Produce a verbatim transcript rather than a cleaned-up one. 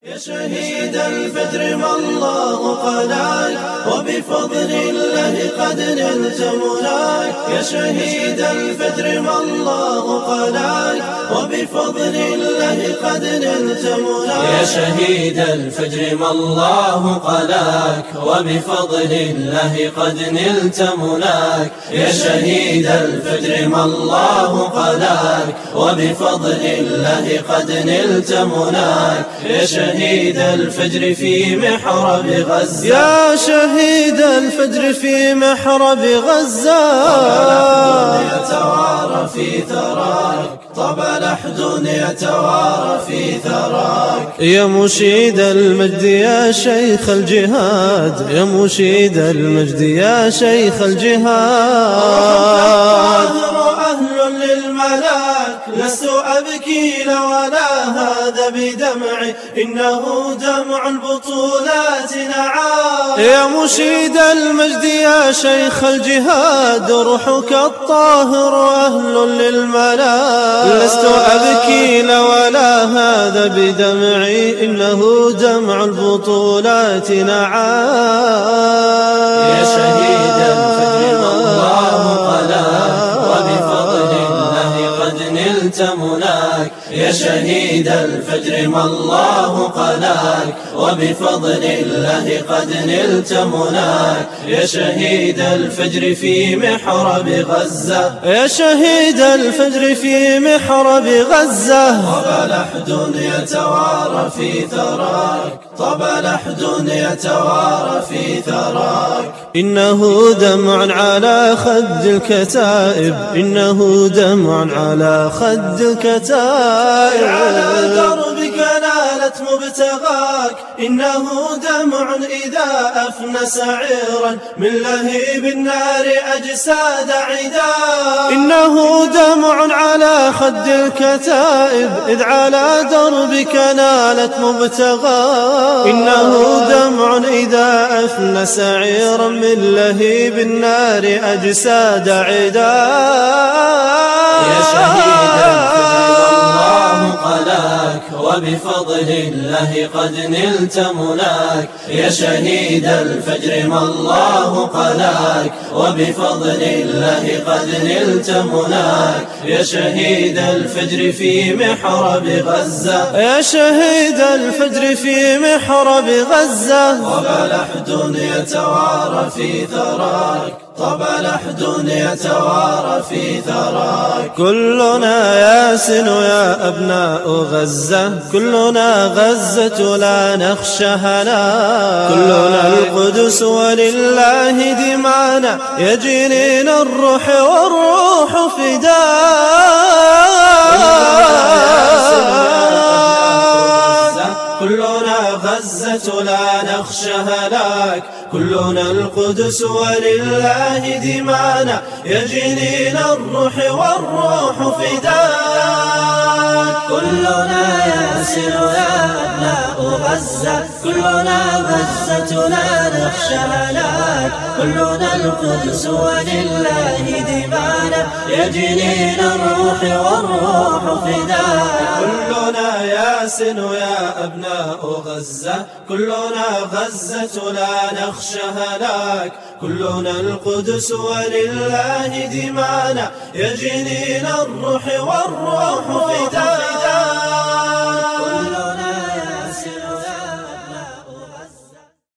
يا شهيد الفجر ما الله قلاك، وبفضل الله قد نلت مناك. يا شهيد الفجر ما الله قلاك، وبفضل الله قد نلت مناك. يا شهيد الفجر ما الله قلاك، وبفضل الله قد نلت مناك. يا شهيد الفجر ما الله قلاك، وبفضل الله قد نلت مناك. يا شهيد الفجر في محراب غزة، يا شهيد الفجر في محراب غزة، يتوارى في ثراك، طبع لحد يتوارى في ثراك. يا مشيد المجد يا شيخ الجهاد، يا مشيد المجد يا شيخ الجهاد. أهل للملاك، لست أبكي ولا هذا بدمعي، إنه دمع البطولات نعام. يا مشيد المجد يا شيخ الجهاد، روحك الطاهر أهل للملاك، لست أبكي ولا هذا بدمعي، إنه دمع البطولات نعام. يا شهيد الفجر ما الله قلاك، وبفضل الله قد نلت مناك. يا شهيد الفجر ما الله قلاك، وبفضل الله قد نلت مناك. يا شهيد الفجر في محراب غزة، يا شهيد الفجر في محراب غزة، طبع لحد يتوارى في ثراك، طبع لحد يتوارى في ثراك. إنه دمع على خد الكتائب، إنه دمع على خد الكتائب. على دربك نالت مبتغاك، إنه دمع إذا أفنى سعيرا من لهيب النار أجساد عداك. إنه دمع على خد الكتائب، إذ على دربك نالت مبتغاك. إنه دمع إذا أفنى سعيرا من لهيب النار أجساد عداك. يا شهيد الفجر الله قلاك، وبفضل الله قد نلت مناك. يا شهيد الفجر ما الله قلاك، وبفضل الله قد نلت مناك. يا شهيد الفجر في محراب غزة، يا شهيد الفجر في محراب غزة، طبع لحد يتوارى في ثراك، طبع لحد يتوارى في ثراك. كلنا ياسين يا أبناء غزة، كلنا غزة لا نخشى هلاك. كلنا القدس ولله دمعنا، يا جنين الروح والروح فداك. كلنا غزة لا نخشى هلاك، كلنا القدس ولله دمانا، يا جنين الروح والروح فداك. كلنا ياسر يا أبناء غزة، كلنا غزة لا نخشى هلاك. كلنا القدس ولله دمانا، يا جنين الروح والروح فداك. كلنا ياسين يا أبناء غزة، كلنا غزة لا نخشى هلاك. كلنا القدس ولله دمانا، يا جنين الروح والروح فداك.